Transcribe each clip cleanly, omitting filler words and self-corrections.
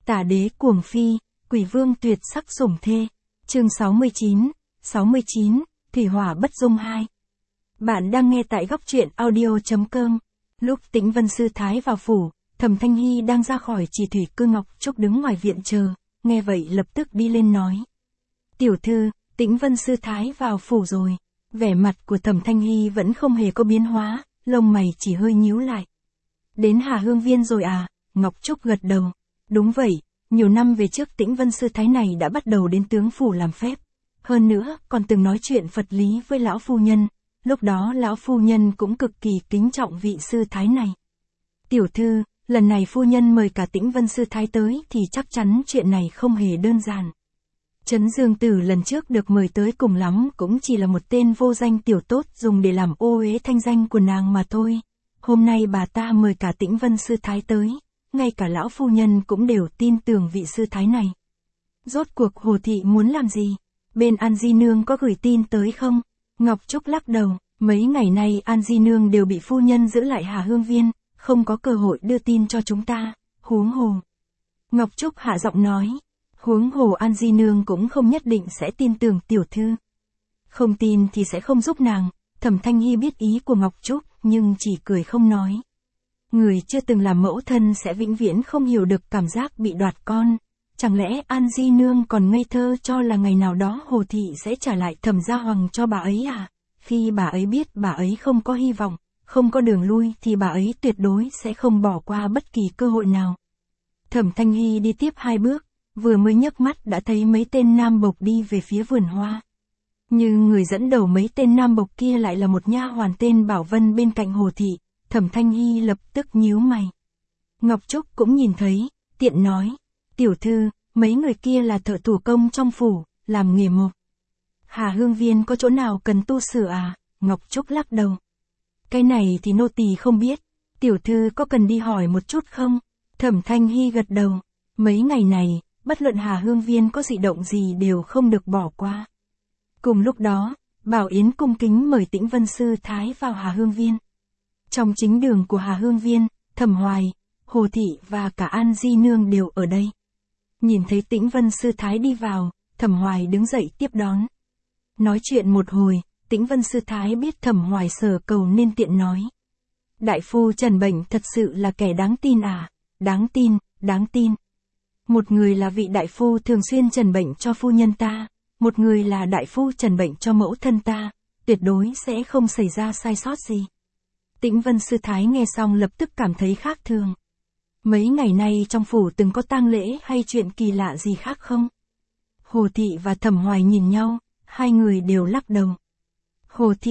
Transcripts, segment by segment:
Tả đế cuồng phi, quỷ vương tuyệt sắc sủng thê. Chương 69, Thủy hỏa bất dung 2. Bạn đang nghe tại góc truyện audio.com. Lúc Tĩnh Vân Sư Thái vào phủ, Thẩm Thanh Hy đang ra khỏi Chỉ Thủy Cư Ngọc Trúc đứng ngoài viện chờ, nghe vậy lập tức đi lên nói. Tiểu thư, Tĩnh Vân Sư Thái vào phủ rồi. Vẻ mặt của Thẩm Thanh Hy vẫn không hề có biến hóa, lông mày chỉ hơi nhíu lại. Đến Hà Hương Viên rồi à? Ngọc Trúc gật đầu. Đúng vậy, nhiều năm về trước Tĩnh Vân Sư Thái này đã bắt đầu đến tướng phủ làm phép. Hơn nữa, còn từng nói chuyện Phật lý với lão phu nhân. Lúc đó lão phu nhân cũng cực kỳ kính trọng vị sư thái này. Tiểu thư, lần này phu nhân mời cả Tĩnh Vân Sư Thái tới thì chắc chắn chuyện này không hề đơn giản. Trấn Dương Tử lần trước được mời tới cùng lắm cũng chỉ là một tên vô danh tiểu tốt dùng để làm ô uế thanh danh của nàng mà thôi. Hôm nay bà ta mời cả Tĩnh Vân Sư Thái tới, ngay cả lão phu nhân cũng đều tin tưởng vị sư thái này. Rốt cuộc Hồ Thị muốn làm gì? Bên An Di Nương có gửi tin tới không? Ngọc Trúc lắc đầu, mấy ngày nay An Di Nương đều bị phu nhân giữ lại Hà Hương Viên, không có cơ hội đưa tin cho chúng ta, huống hồ. Ngọc Trúc hạ giọng nói, huống hồ An Di Nương cũng không nhất định sẽ tin tưởng tiểu thư. Không tin thì sẽ không giúp nàng. Thẩm Thanh Hy biết ý của Ngọc Trúc, nhưng chỉ cười không nói. Người chưa từng làm mẫu thân sẽ vĩnh viễn không hiểu được cảm giác bị đoạt con. Chẳng lẽ An Di Nương còn ngây thơ cho là ngày nào đó Hồ Thị sẽ trả lại Thẩm Gia Hoàng cho bà ấy à? Khi bà ấy biết bà ấy không có hy vọng, không có đường lui thì bà ấy tuyệt đối sẽ không bỏ qua bất kỳ cơ hội nào. Thẩm Thanh Hy đi tiếp 2 bước, vừa mới nhấc mắt đã thấy mấy tên nam bộc đi về phía vườn hoa. Nhưng người dẫn đầu mấy tên nam bộc kia lại là một nha hoàn tên Bảo Vân bên cạnh Hồ Thị. Thẩm Thanh Hy lập tức nhíu mày. Ngọc Trúc cũng nhìn thấy, tiện nói, tiểu thư, mấy người kia là thợ thủ công trong phủ, làm nghề mộc. Hà Hương Viên có chỗ nào cần tu sửa à? Ngọc Trúc lắc đầu. Cái này thì nô tỳ không biết, tiểu thư có cần đi hỏi một chút không? Thẩm Thanh Hy gật đầu, mấy ngày này, bất luận Hà Hương Viên có dị động gì đều không được bỏ qua. Cùng lúc đó, Bảo Yến cung kính mời Tĩnh Vân Sư Thái vào Hà Hương Viên. Trong chính đường của Hà Hương Viên, Thẩm Hoài, Hồ Thị và cả An Di Nương đều ở đây. Nhìn thấy Tĩnh Vân Sư Thái đi vào, Thẩm Hoài đứng dậy tiếp đón. Nói chuyện một hồi, Tĩnh Vân Sư Thái biết Thẩm Hoài sở cầu nên tiện nói. Đại phu trần bệnh thật sự là kẻ đáng tin à? Đáng tin, đáng tin. Một người là vị đại phu thường xuyên trần bệnh cho phu nhân ta, một người là đại phu trần bệnh cho mẫu thân ta, tuyệt đối sẽ không xảy ra sai sót gì. Tĩnh Vân Sư Thái nghe xong lập tức cảm thấy khác thường. Mấy ngày nay trong phủ từng có tang lễ hay chuyện kỳ lạ gì khác không? Hồ Thị và Thẩm Hoài nhìn nhau, hai người đều lắc đầu. Hồ Thị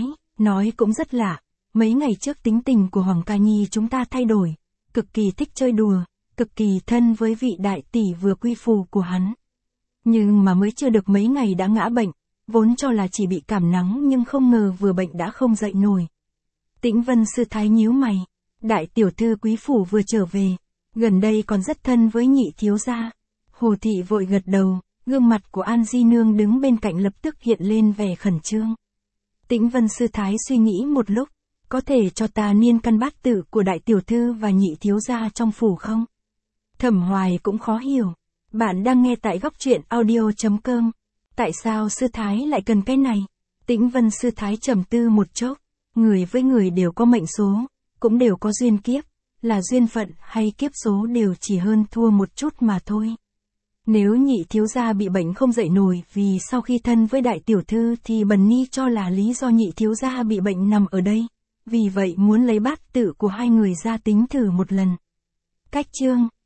nói cũng rất lạ, mấy ngày trước tính tình của Hoàng Ca Nhi chúng ta thay đổi, cực kỳ thích chơi đùa, cực kỳ thân với vị đại tỷ vừa quy phù của hắn. Nhưng mà mới chưa được mấy ngày đã ngã bệnh, vốn cho là chỉ bị cảm nắng nhưng không ngờ vừa bệnh đã không dậy nổi. Tĩnh Vân Sư Thái nhíu mày, đại tiểu thư quý phủ vừa trở về, gần đây còn rất thân với nhị thiếu gia. Hồ Thị vội gật đầu, gương mặt của An Di Nương đứng bên cạnh lập tức hiện lên vẻ khẩn trương. Tĩnh Vân Sư Thái suy nghĩ một lúc, có thể cho ta niên căn bát tự của đại tiểu thư và nhị thiếu gia trong phủ không? Thẩm Hoài cũng khó hiểu. Bạn đang nghe tại góc truyện audio.com. Tại sao Sư Thái lại cần cái này? Tĩnh Vân Sư Thái trầm tư một chốc. Người với người đều có mệnh số, cũng đều có duyên kiếp, là duyên phận hay kiếp số đều chỉ hơn thua một chút mà thôi. Nếu nhị thiếu gia bị bệnh không dậy nổi vì sau khi thân với đại tiểu thư thì Bần Ni cho là lý do nhị thiếu gia bị bệnh nằm ở đây. Vì vậy muốn lấy bát tự của hai người ra tính thử một lần. Cách chương